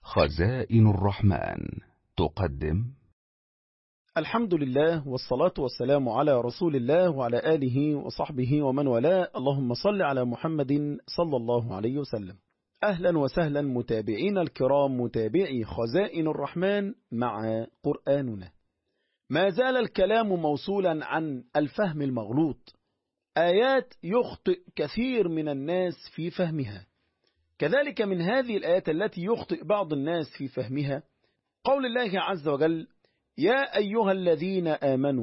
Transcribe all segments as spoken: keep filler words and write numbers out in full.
خزائن الرحمن تقدم. الحمد لله والصلاة والسلام على رسول الله وعلى آله وصحبه ومن والاه. اللهم صل على محمد صلى الله عليه وسلم. أهلا وسهلا متابعين الكرام، متابعي خزائن الرحمن مع قرآننا. ما زال الكلام موصولا عن الفهم المغلوط، آيات يخطئ كثير من الناس في فهمها. كذلك من هذه الآيات التي يخطئ بعض الناس في فهمها قول الله عز وجل: يا أيها الذين آمنوا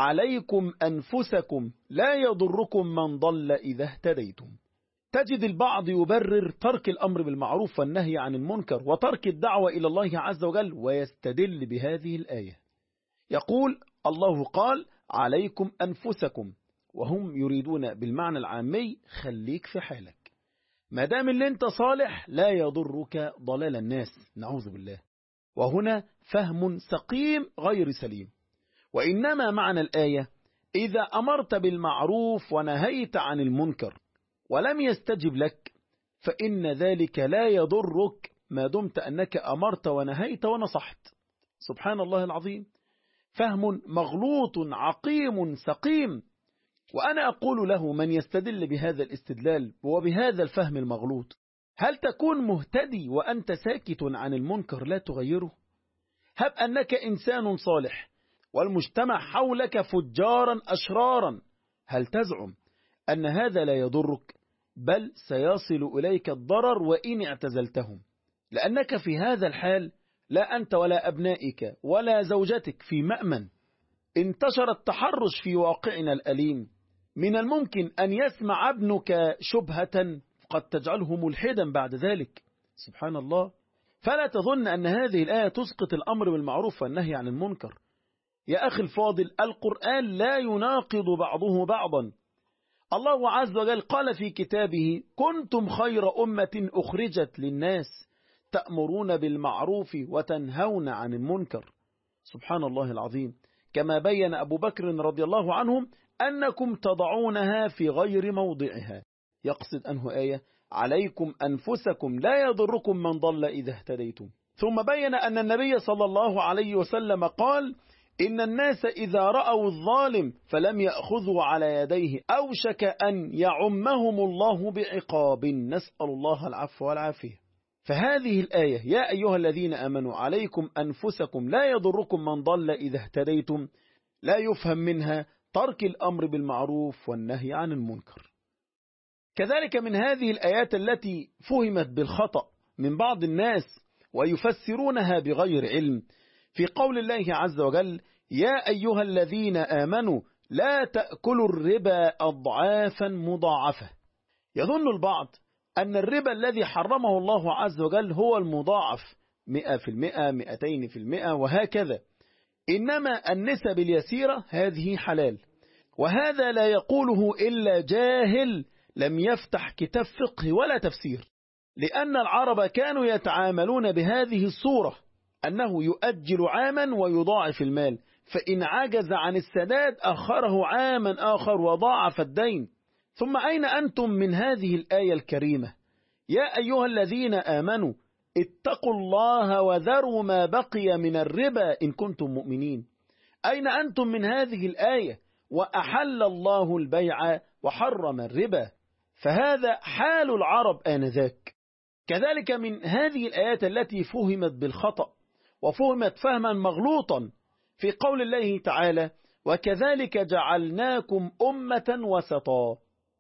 عليكم أنفسكم لا يضركم من ضل إذا اهتديتم. تجد البعض يبرر ترك الأمر بالمعروف والنهي عن المنكر وترك الدعوة إلى الله عز وجل ويستدل بهذه الآية، يقول الله قال عليكم أنفسكم، وهم يريدون بالمعنى العامي خليك في حالك، ما دام اللي انت صالح لا يضرك ضلال الناس، نعوذ بالله. وهنا فهم سقيم غير سليم. وإنما معنى الآية: إذا أمرت بالمعروف ونهيت عن المنكر ولم يستجب لك فإن ذلك لا يضرك ما دمت أنك أمرت ونهيت ونصحت. سبحان الله العظيم، فهم مغلوط عقيم سقيم. وأنا أقول له من يستدل بهذا الاستدلال وبهذا الفهم المغلوط: هل تكون مهتدي وأنت ساكت عن المنكر لا تغيره؟ هب أنك إنسان صالح والمجتمع حولك فجارا أشرارا، هل تزعم أن هذا لا يضرك؟ بل سيصل إليك الضرر وإن اعتزلتهم، لأنك في هذا الحال لا أنت ولا أبنائك ولا زوجتك في مأمن. انتشر التحرش في واقعنا الأليم، من الممكن أن يسمع ابنك شبهة قد تجعله ملحدا بعد ذلك. سبحان الله. فلا تظن أن هذه الآية تسقط الأمر بالمعروف والنهي عن المنكر. يا أخي الفاضل، القرآن لا يناقض بعضه بعضا. الله عز وجل قال في كتابه: كنتم خير أمة أخرجت للناس تأمرون بالمعروف وتنهون عن المنكر. سبحان الله العظيم. كما بين أبو بكر رضي الله عنه أنكم تضعونها في غير موضعها، يقصد أنه آية عليكم أنفسكم لا يضركم من ضل إذا اهتديتم. ثم بين أن النبي صلى الله عليه وسلم قال: إن الناس إذا رأوا الظالم فلم يأخذوا على يديه أوشك أن يعمهم الله بعقاب، نسأل الله العفو والعافية. فهذه الآية يا أيها الذين آمنوا عليكم أنفسكم لا يضركم من ضل إذا اهتديتم لا يفهم منها ترك الأمر بالمعروف والنهي عن المنكر. كذلك من هذه الآيات التي فهمت بالخطأ من بعض الناس ويفسرونها بغير علم في قول الله عز وجل: يا أيها الذين آمنوا لا تأكلوا الربا أضعافا مضاعفة. يظن البعض أن الربا الذي حرمه الله عز وجل هو المضاعف مئة في المئة مئتين في المئة وهكذا، إنما النسب اليسيرة هذه حلال. وهذا لا يقوله إلا جاهل لم يفتح كتاب فقه ولا تفسير، لأن العرب كانوا يتعاملون بهذه الصورة، أنه يؤجل عاما ويضاعف المال، فإن عجز عن السداد أخره عاما آخر وضاعف الدين. ثم أين أنتم من هذه الآية الكريمة: يا أيها الذين آمنوا اتقوا الله وذروا ما بقي من الربا إن كنتم مؤمنين؟ أين أنتم من هذه الآية: وأحل الله البيع وحرم الربا؟ فهذا حال العرب آنذاك. كذلك من هذه الآيات التي فهمت بالخطأ وفهمت فهما مغلوطا في قول الله تعالى: وكذلك جعلناكم أمة وسطا.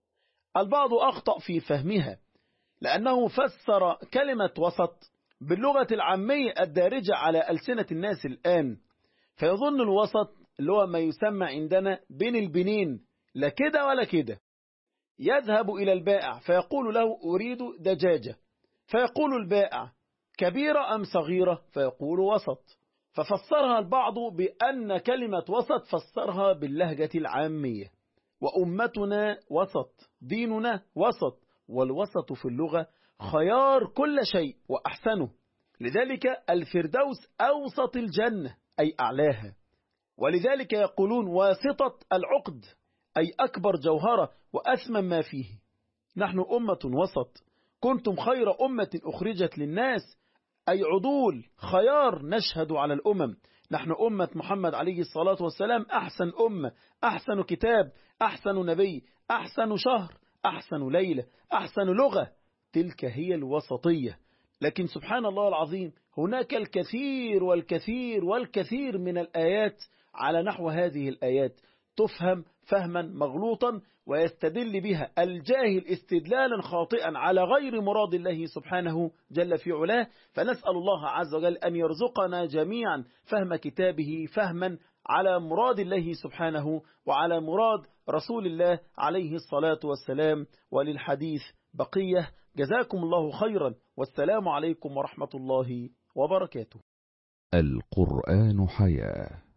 البعض أخطأ في فهمها، لأنه فسر كلمة وسط باللغة العامية الدارجة على ألسنة الناس الآن، فيظن الوسط اللي هو ما يسمى عندنا بين البنين، لا كده ولا كده. يذهب إلى البائع فيقول له أريد دجاجة، فيقول البائع كبيرة أم صغيرة؟ فيقول وسط. ففسرها البعض بأن كلمة وسط فسرها باللهجة العامية. وأمتنا وسط، ديننا وسط، والوسط في اللغة خيار كل شيء وأحسنه. لذلك الفردوس أوسط الجنة أي أعلاها. ولذلك يقولون واسطة العقد أي أكبر جوهرة وأثمن ما فيه. نحن أمة وسط، كنتم خير أمة أخرجت للناس أي عدول خيار نشهد على الأمم. نحن أمة محمد عليه الصلاة والسلام أحسن أمة، أحسن كتاب، أحسن نبي، أحسن شهر، أحسن ليلة، أحسن لغة. تلك هي الوسطية. لكن سبحان الله العظيم هناك الكثير والكثير والكثير من الآيات على نحو هذه الآيات تفهم فهما مغلوطا، ويستدل بها الجاهل استدلالا خاطئا على غير مراد الله سبحانه جل في علاه. فنسأل الله عز وجل أن يرزقنا جميعا فهم كتابه فهما على مراد الله سبحانه وعلى مراد رسول الله عليه الصلاة والسلام. وللحديث بقية. جزاكم الله خيرا، والسلام عليكم ورحمة الله وبركاته. القرآن حياة.